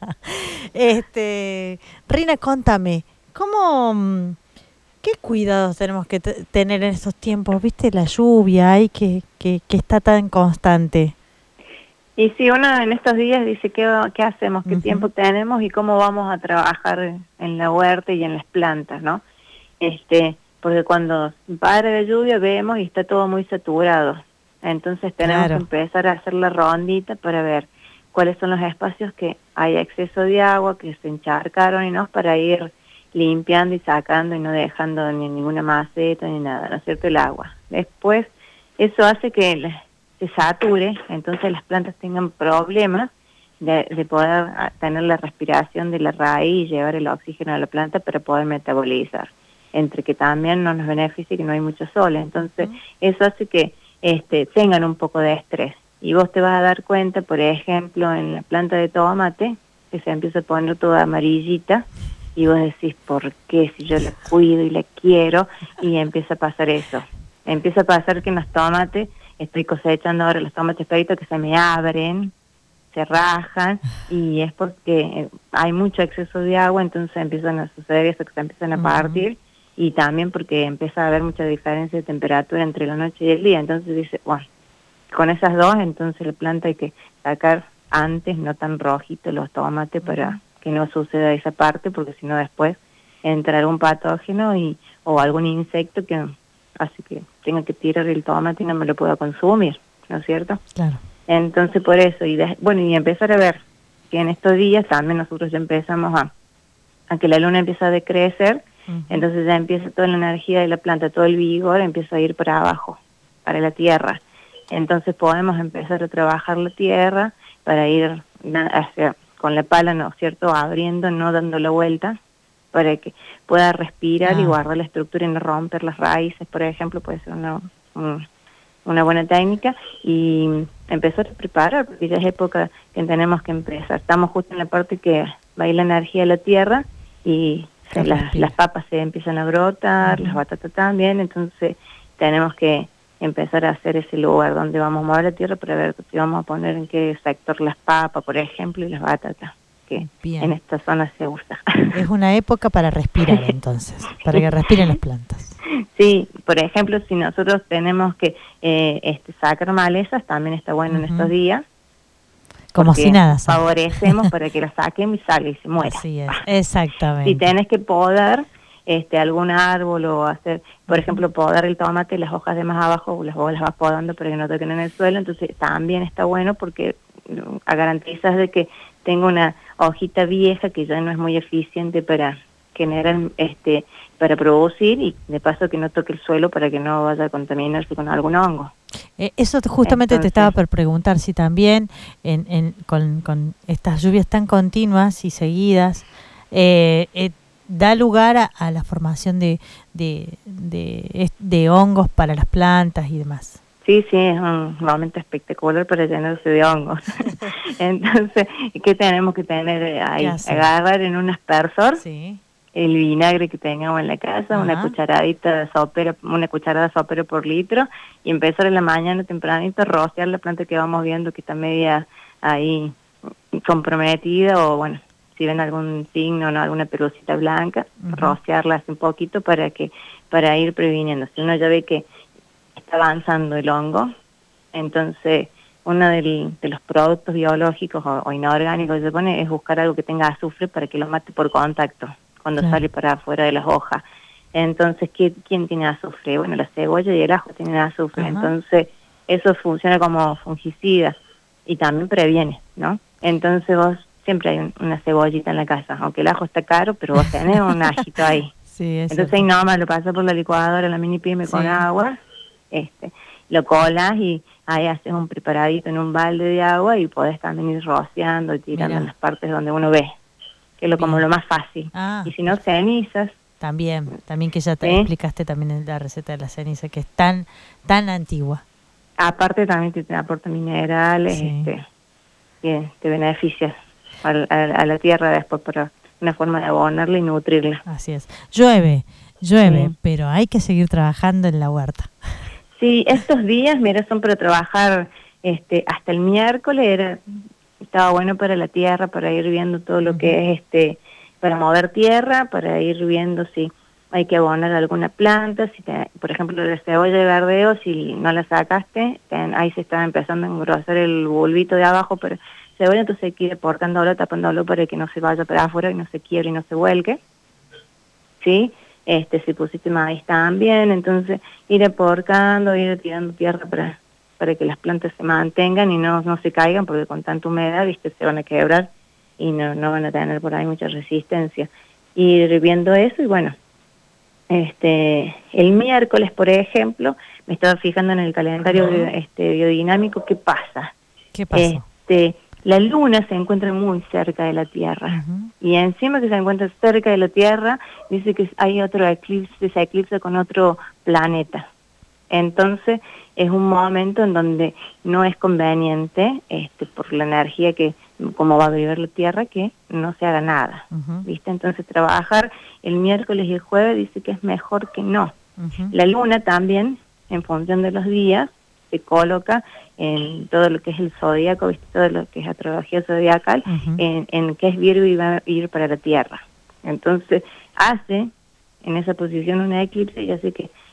Este, Rina, contame, ¿cómo, qué cuidados tenemos que t- tener en estos tiempos? ¿Viste la lluvia ahí que, que, que está tan constante? Y si uno en estos días dice qué, qué hacemos, qué uh-huh. tiempo tenemos y cómo vamos a trabajar en la huerta y en las plantas, ¿no? Este, porque cuando para la lluvia vemos y está todo muy saturado. Entonces tenemos claro. que empezar a hacer la rondita para ver cuáles son los espacios que hay exceso de agua, que se encharcaron y no, para ir limpiando y sacando y no dejando ni ninguna maceta ni nada, ¿no es cierto? El agua. Después, eso hace que la, se sature, entonces las plantas tengan problemas de, de poder tener la respiración de la raíz y llevar el oxígeno a la planta para poder metabolizar, entre que también no nos beneficia que no hay mucho sol, entonces uh-huh. eso hace que este, tengan un poco de estrés. Y vos te vas a dar cuenta, por ejemplo, en la planta de tomate, que se empieza a poner toda amarillita, y vos decís, ¿por qué? Si yo la cuido y la quiero, y empieza a pasar eso. Empieza a pasar que en los tomates, estoy cosechando ahora los tomates peditos que se me abren, se rajan, y es porque hay mucho exceso de agua, entonces empiezan a suceder eso, que se empiezan a partir, uh-huh. y también porque empieza a haber mucha diferencia de temperatura entre la noche y el día, entonces dice, bueno, con esas dos, entonces la planta hay que sacar antes, no tan rojitos los tomates, para que no suceda esa parte, porque si no después entrará un patógeno y o algún insecto que hace que tenga que tirar el tomate y no me lo pueda consumir, ¿no es cierto? Claro. Entonces por eso, y de, bueno, y empezar a ver que en estos días también nosotros ya empezamos a, a que la luna empieza a decrecer, uh-huh. Entonces ya empieza toda la energía de la planta, todo el vigor empieza a ir para abajo, para la tierra. Entonces podemos empezar a trabajar la tierra para ir hacia, con la pala, ¿no es cierto?, abriendo, no dando la vuelta, para que pueda respirar ah. y guardar la estructura y no romper las raíces, por ejemplo, puede ser una, un, una buena técnica, y empezar a preparar, porque ya es época que tenemos que empezar. Estamos justo en la parte que va a ir la energía de la tierra y se, las, las papas se empiezan a brotar, uh-huh. las batatas también, entonces tenemos que empezar a hacer ese lugar donde vamos a mover la tierra para ver si vamos a poner en qué sector las papas, por ejemplo, y las batatas, que Bien. En esta zona se usa. Es una época para respirar, entonces, para que respiren las plantas. Sí, por ejemplo, si nosotros tenemos que eh, este, sacar malezas, también está bueno uh-huh. en estos días. Como si nada. ¿Sabes? Favorecemos para que la saquen y salga y se muera. Así es, exactamente. Si tenés que podar este algún árbol o hacer, por uh-huh. ejemplo, podar el tomate, las hojas de más abajo, las vos las vas podando para que no toquen en el suelo, entonces también está bueno porque garantizas de que tenga una hojita vieja que ya no es muy eficiente para generar, este, para producir, y de paso que no toque el suelo para que no vaya a contaminarse con algún hongo. Eh, eso justamente Entonces, te estaba por preguntar, si también en, en, con, con estas lluvias tan continuas y seguidas, eh, eh, da lugar a, a la formación de, de, de, de hongos para las plantas y demás. Sí, sí, es un momento espectacular para llenarse de hongos. Entonces, ¿qué tenemos que tener ahí? Agarrar en un aspersor sí. el vinagre que tengamos en la casa, Ajá. una cucharadita de sopera, una cucharada de sopera por litro, y empezar en la mañana tempranito a rociar la planta que vamos viendo que está media ahí comprometida, o bueno, si ven algún signo, ¿no?, alguna pelucita blanca, uh-huh. rociarla así un poquito para que para ir previniendo. Si uno ya ve que está avanzando el hongo, entonces uno del, de los productos biológicos o, o inorgánicos que se pone es buscar algo que tenga azufre para que lo mate por contacto cuando claro. sale para afuera de las hojas. Entonces, ¿qué, ¿quién tiene azufre? Bueno, la cebolla y el ajo tienen azufre. Ajá. Entonces eso funciona como fungicida y también previene, ¿no? Entonces vos siempre hay un, una cebollita en la casa, aunque el ajo está caro, pero vos tenés un ajito ahí. Sí, entonces ahí nomás lo pasas por la licuadora, la mini pyme sí. con agua, este, lo colas y ahí haces un preparadito en un balde de agua y podés también ir rociando y tirando Mirá. en las partes donde uno ve, que es lo, como lo más fácil. Ah, y si no, cenizas. También, también que ya te ¿Sí? explicaste también en la receta de la ceniza, que es tan tan antigua. Aparte también te, te aporta minerales, sí. este, que te beneficia a, a, a la tierra después para una forma de abonarla y nutrirla. Así es. Llueve, llueve, sí. pero hay que seguir trabajando en la huerta. Sí, estos días, mira, son para trabajar este hasta el miércoles, era, estaba bueno para la tierra, para ir viendo todo lo uh-huh. que es, este para mover tierra, para ir viendo si hay que abonar alguna planta, si te, por ejemplo, la cebolla de verdeo, si no la sacaste, ten, ahí se está empezando a engrosar el bulbito de abajo, pero cebolla, entonces hay que ir portándolo, tapándolo para que no se vaya para afuera y no se quiebre y no se vuelque, ¿sí? Este, si pusiste maíz también, entonces ir aporcando, ir tirando tierra para, para que las plantas se mantengan y no, no se caigan, porque con tanta humedad, viste, se van a quebrar y no, no van a tener por ahí mucha resistencia. Ir viendo eso y bueno, este, el miércoles, por ejemplo, me estaba fijando en el calendario uh-huh. este, biodinámico, ¿qué pasa? ¿Qué pasa? Este, la luna se encuentra muy cerca de la Tierra, uh-huh. y encima que se encuentra cerca de la Tierra, dice que hay otro eclipse, se eclipsa con otro planeta. Entonces, es un momento en donde no es conveniente, este, por la energía que, como va a vivir la Tierra, que no se haga nada, uh-huh. ¿viste? Entonces, trabajar el miércoles y el jueves dice que es mejor que no. Uh-huh. La luna también, en función de los días, se coloca en todo lo que es el zodíaco, ¿viste? Todo lo que es astrología zodiacal, uh-huh. en, en qué es Virgo y va a ir para la Tierra. Entonces, hace en esa posición una eclipse y hace que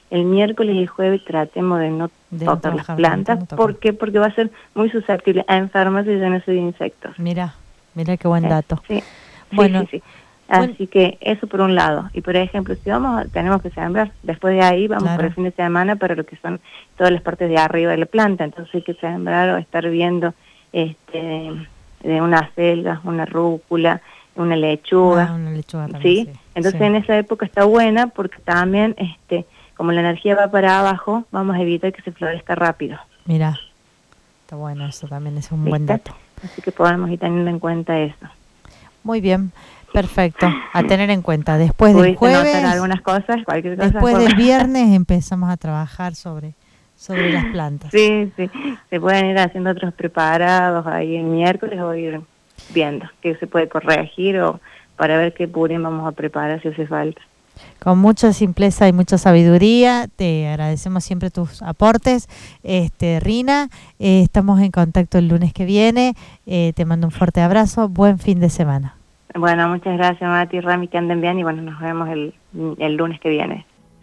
el miércoles y el jueves tratemos de no De tocar no las trabajar, plantas. no tocar. ¿Por qué? Porque va a ser muy susceptible a enfermarse y llenarse de insectos. Mira, mira qué buen Eh, dato. Sí, Bueno, sí, sí, sí. Así bueno. que eso por un lado. Y por ejemplo, si vamos, a- tenemos que sembrar, después de ahí vamos Claro. por el fin de semana para lo que son todas las partes de arriba de la planta. Entonces hay que sembrar o estar viendo este de unas selgas, una rúcula, una lechuga. Ah, una lechuga también, ¿Sí? sí. Entonces Sí. en esa época está buena porque también, este como la energía va para abajo, vamos a evitar que se florezca rápido. Mira, está bueno eso también, es un buen ¿Viste? dato. Así que podemos ir teniendo en cuenta eso. Muy bien, perfecto. A tener en cuenta. Después del ¿Pudiste notar jueves, algunas cosas? Cualquier cosa. después del por- viernes empezamos a trabajar sobre, sobre las plantas. Sí, sí. Se pueden ir haciendo otros preparados ahí el miércoles o ir viendo qué se puede corregir o para ver qué puré vamos a preparar si hace falta. Con mucha simpleza y mucha sabiduría, te agradecemos siempre tus aportes. Este, Rina, eh, estamos en contacto el lunes que viene. Eh, te mando un fuerte abrazo. Buen fin de semana. Bueno, muchas gracias Mati y Rami, que anden bien y bueno, nos vemos el, el lunes que viene.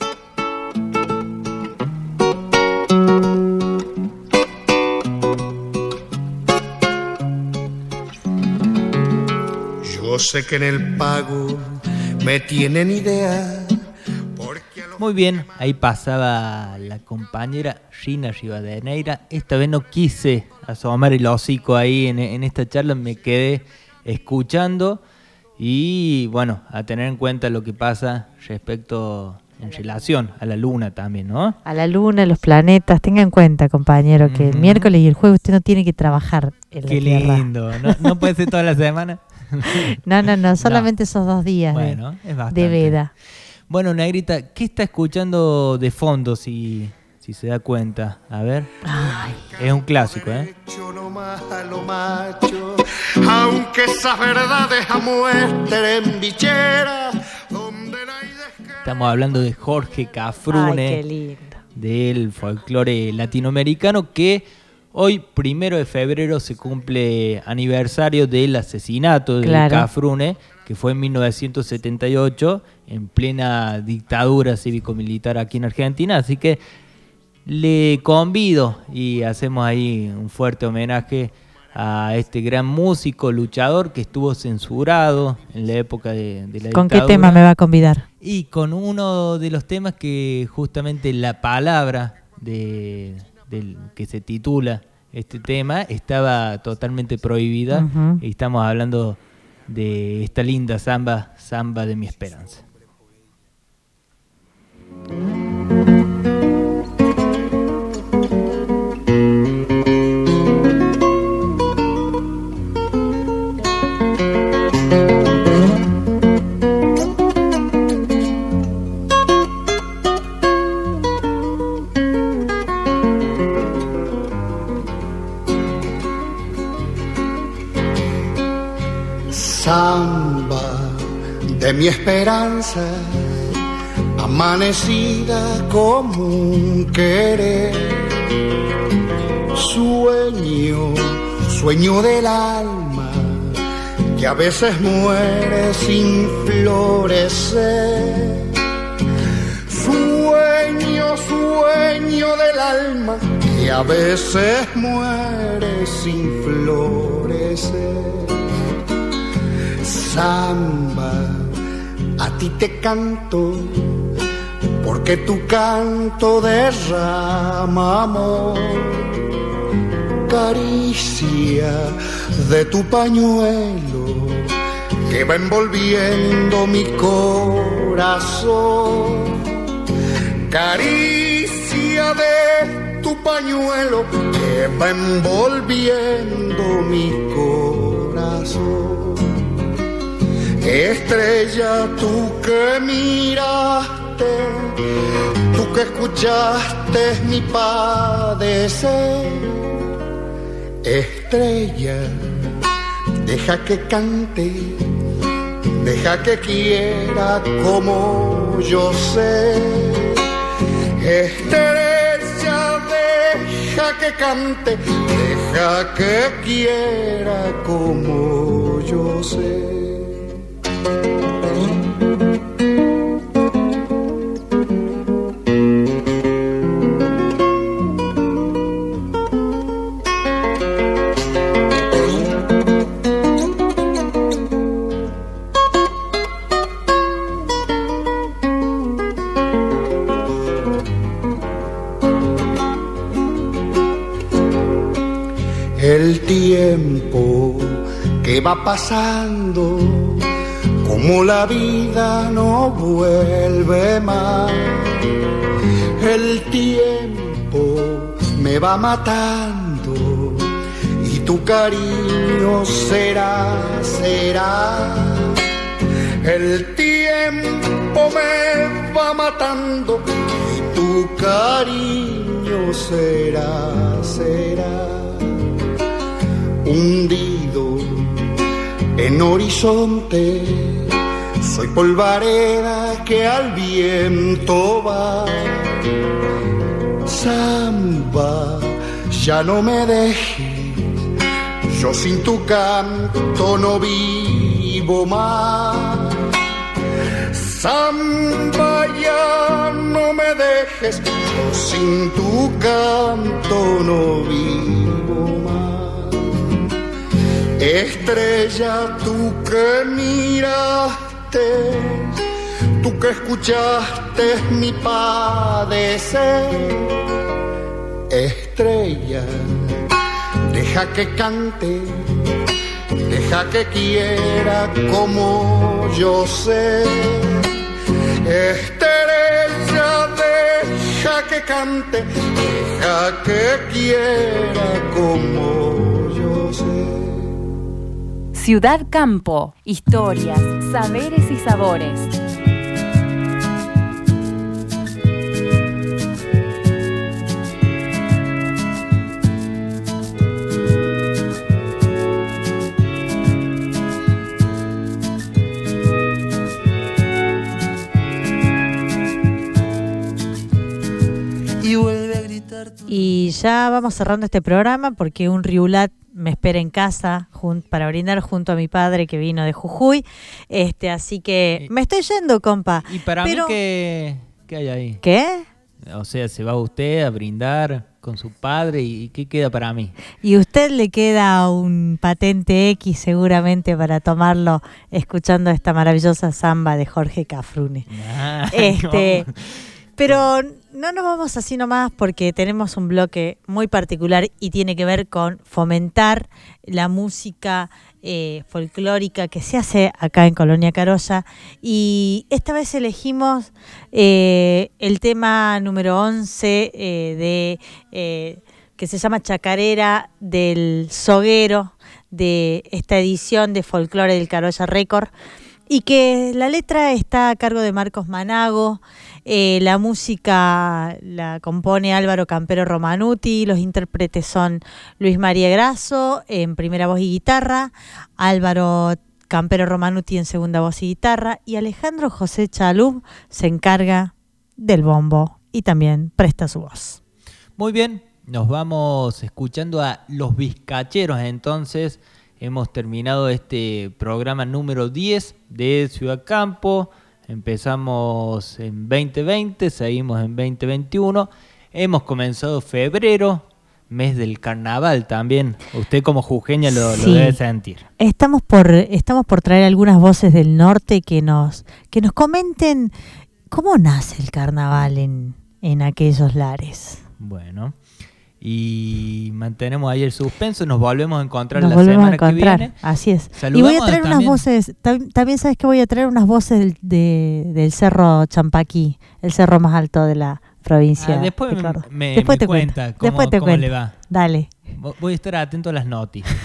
Yo sé que en el pago me tienen idea. Porque a los Muy bien, ahí pasaba la compañera Rina Rivadeneira. Esta vez no quise asomar el hocico ahí en, en esta charla, me quedé escuchando y bueno, a tener en cuenta lo que pasa respecto en relación a la luna también, ¿no? A la luna, los planetas, tenga en cuenta, compañero, que el Ujú. miércoles y el jueves usted no tiene que trabajar en la Qué Tierra. lindo, ¿no, no puede ser toda la semana? No, no, no, solamente esos dos días de- Bueno, es bastante. de veda. Bueno, Negrita, ¿qué está escuchando de fondo si, si se da cuenta? A ver. Es un clásico, ¿eh? derecho no malo macho, aunque esas verdades muestren bichera, donde la idea es que... Estamos hablando de Jorge Ay, qué Cafrune, lindo. del folclore latinoamericano, que hoy, primero de febrero, se cumple aniversario del asesinato de Claro. Cafrune, que fue en mil novecientos setenta y ocho, en plena dictadura cívico-militar aquí en Argentina. Así que le convido y hacemos ahí un fuerte homenaje a este gran músico, luchador, que estuvo censurado en la época de, de la ¿Con qué dictadura. tema me va a convidar? Y con uno de los temas que justamente la palabra de, del que se titula este tema estaba totalmente prohibida. Ujú. Y estamos hablando de esta linda samba, Samba de mi Esperanza. Samba de mi esperanza, amanecida como un querer. Sueño, sueño del alma, que a veces muere sin florecer. Sueño, sueño del alma, que a veces muere sin florecer. Samba, a ti te canto, porque tu canto derrama amor. Caricia de tu pañuelo, que va envolviendo mi corazón. Caricia de tu pañuelo, que va envolviendo mi corazón. Estrella, tú que miraste, tú que escuchaste mi padecer. Estrella, deja que cante, deja que quiera como yo sé. Estrella, deja que cante, deja que quiera como yo sé. el tiempo que va pasando, como la vida no vuelve más. El tiempo me va matando y tu cariño será, será. El tiempo me va matando y tu cariño será, será. Hundido en horizonte, soy polvareda que al viento va. Samba, ya no me dejes, yo sin tu canto no vivo más. Samba, ya no me dejes, yo sin tu canto no vivo más. Estrella, tú que miraste, tú que escuchaste mi padecer. Estrella, deja que cante, deja que quiera como yo sé. Estrella, deja que cante, deja que quiera como yo sé. Ciudad Campo, historias, saberes y sabores. Y ya vamos cerrando este programa porque un riulat me espera en casa jun- para brindar junto a mi padre que vino de Jujuy. Este, así que me estoy yendo, compa. Y para Pero... mí, ¿qué, ¿qué hay ahí? ¿Qué? O sea, se va usted a brindar con su padre y ¿qué queda para mí? Y usted le queda un patente X seguramente para tomarlo escuchando esta maravillosa samba de Jorge Cafrune. Ah, este, ¿cómo? Pero no nos vamos así nomás porque tenemos un bloque muy particular y tiene que ver con fomentar la música eh, folclórica que se hace acá en Colonia Carolla. Y esta vez elegimos eh, el tema número once eh, de eh, que se llama Chacarera del Soguero, de esta edición de Folclore del Carolla Record, y que la letra está a cargo de Marcos Manago. Eh, la música la compone Álvaro Campero Romanuti, los intérpretes son Luis María Grasso en primera voz y guitarra, Álvaro Campero Romanuti en segunda voz y guitarra, y Alejandro José Chalub se encarga del bombo y también presta su voz. Muy bien, nos vamos escuchando a Los Vizcacheros entonces. Hemos terminado este programa número diez de Ciudad Campo. Empezamos en veinte veinte, seguimos en veinte veintiuno. Hemos comenzado febrero, mes del carnaval también. Usted como jujeña lo, Sí. lo debe sentir. Estamos por, estamos por traer algunas voces del norte que nos, que nos comenten cómo nace el carnaval en, en aquellos lares. Bueno, y mantenemos ahí el suspenso. Nos volvemos a encontrar Nos la volvemos semana a encontrar, que viene. así es. Saludamos Y voy a traer unas también- voces, tam- también sabes que voy a traer unas voces del, de, del Cerro Champaquí, el cerro más alto de la provincia. Ah, después de me, Córdoba. me- Después me te cuenta cuento. cómo, Después te cómo cuento. le va. Dale. Vo- Voy a estar atento a las noticias.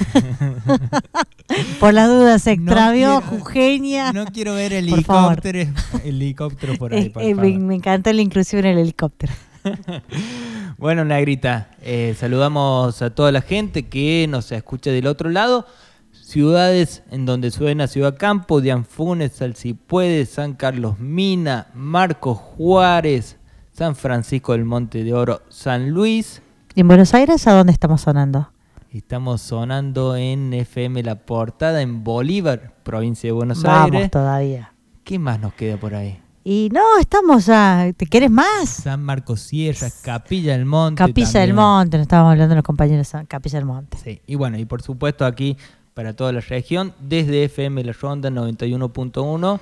Por las dudas se No extravió quiero- Jujeña. No quiero ver Por favor. helicópteros, helicóptero por ahí, Eh, por eh, favor. me, me encanta la inclusión en el helicóptero. Bueno, Negrita, eh, saludamos a toda la gente que nos escucha del otro lado. Ciudades en donde suena Ciudad Campo, Dianfunes, Salsipuede, San Carlos Mina, Marcos Juárez, San Francisco del Monte de Oro, San Luis. ¿Y en Buenos Aires a dónde estamos sonando? Estamos sonando en F M La Portada, en Bolívar, provincia de Buenos Vamos Aires. todavía. ¿Qué más nos queda por ahí? Y no, estamos ya. ¿Te quieres más? San Marcos Sierras, Capilla del Monte. Capilla del también. Monte, nos estábamos hablando de los compañeros de Capilla del Monte. Sí, y bueno, y por supuesto aquí para toda la región, desde F M La Ronda noventa y uno punto uno,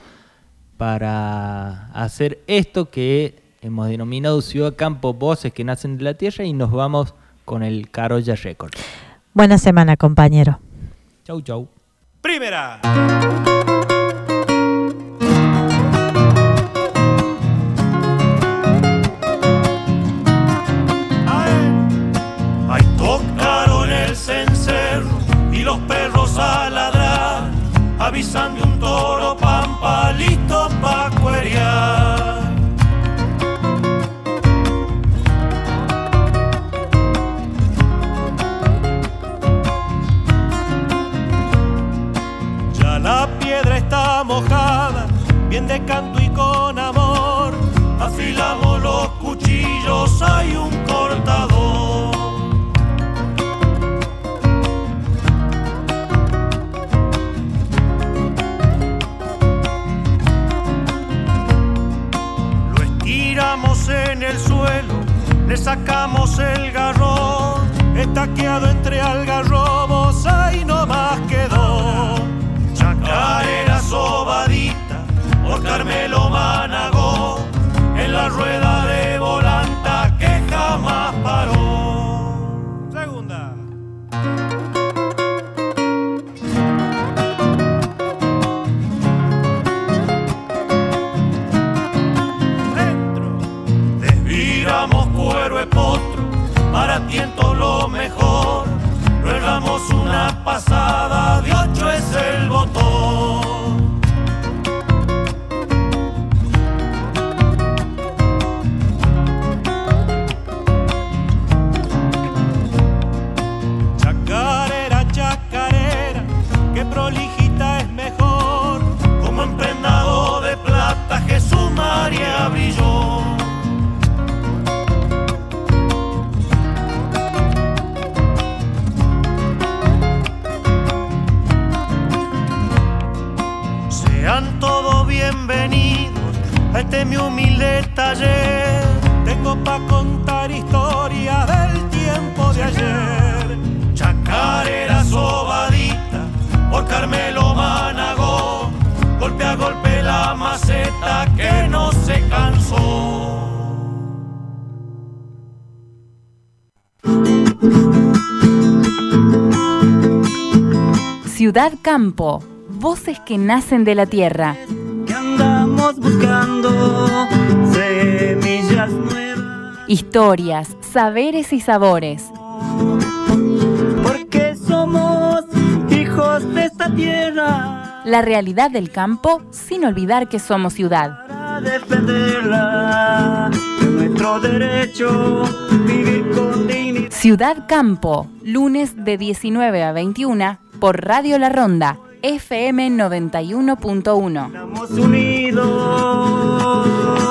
para hacer esto que hemos denominado Ciudad Campo, voces que nacen de la tierra, y nos vamos con el Carolla Record. Buena semana, compañero. Chau, chau. Primera. Ay, tocaron el cencerro y los perros a ladrar, avisan de un toro pampa listo pa' cuerear. Ya la piedra está mojada, bien de canto y con amor, afilamos los cuchillos, hay un cortador. Lo estiramos en el suelo, le sacamos el garrón, estaqueado entre algarrobos, ahí nomás quedó. Chacarera sobadita, por Carmelo Managó, en la rueda de volanta que jamás paró. Segunda. Dentro. Desviramos cuero de potro, para tiento lo mejor. No erramos una pasada, de ocho es el botón. Chacarera, chacarera, que prolijita es mejor. Como en prendado de plata Jesús María brilló. Sean todos bienvenidos a este mi humilde taller. Tengo pa' contar historias del tiempo de ayer. Chacarera sobadita, por Carmelo Managó, golpe a golpe la maceta que no se cansó. Ciudad Campo. Voces que nacen de la tierra. Que andamos buscando semillas nuevas. Historias, saberes y sabores. Porque somos hijos de esta tierra. La realidad del campo sin olvidar que somos ciudad. Para defenderla, nuestro derecho, vivir con dignidad. Ciudad Campo, lunes de diecinueve a veintiuna por Radio La Ronda. F M noventa y uno punto uno. Estamos unidos.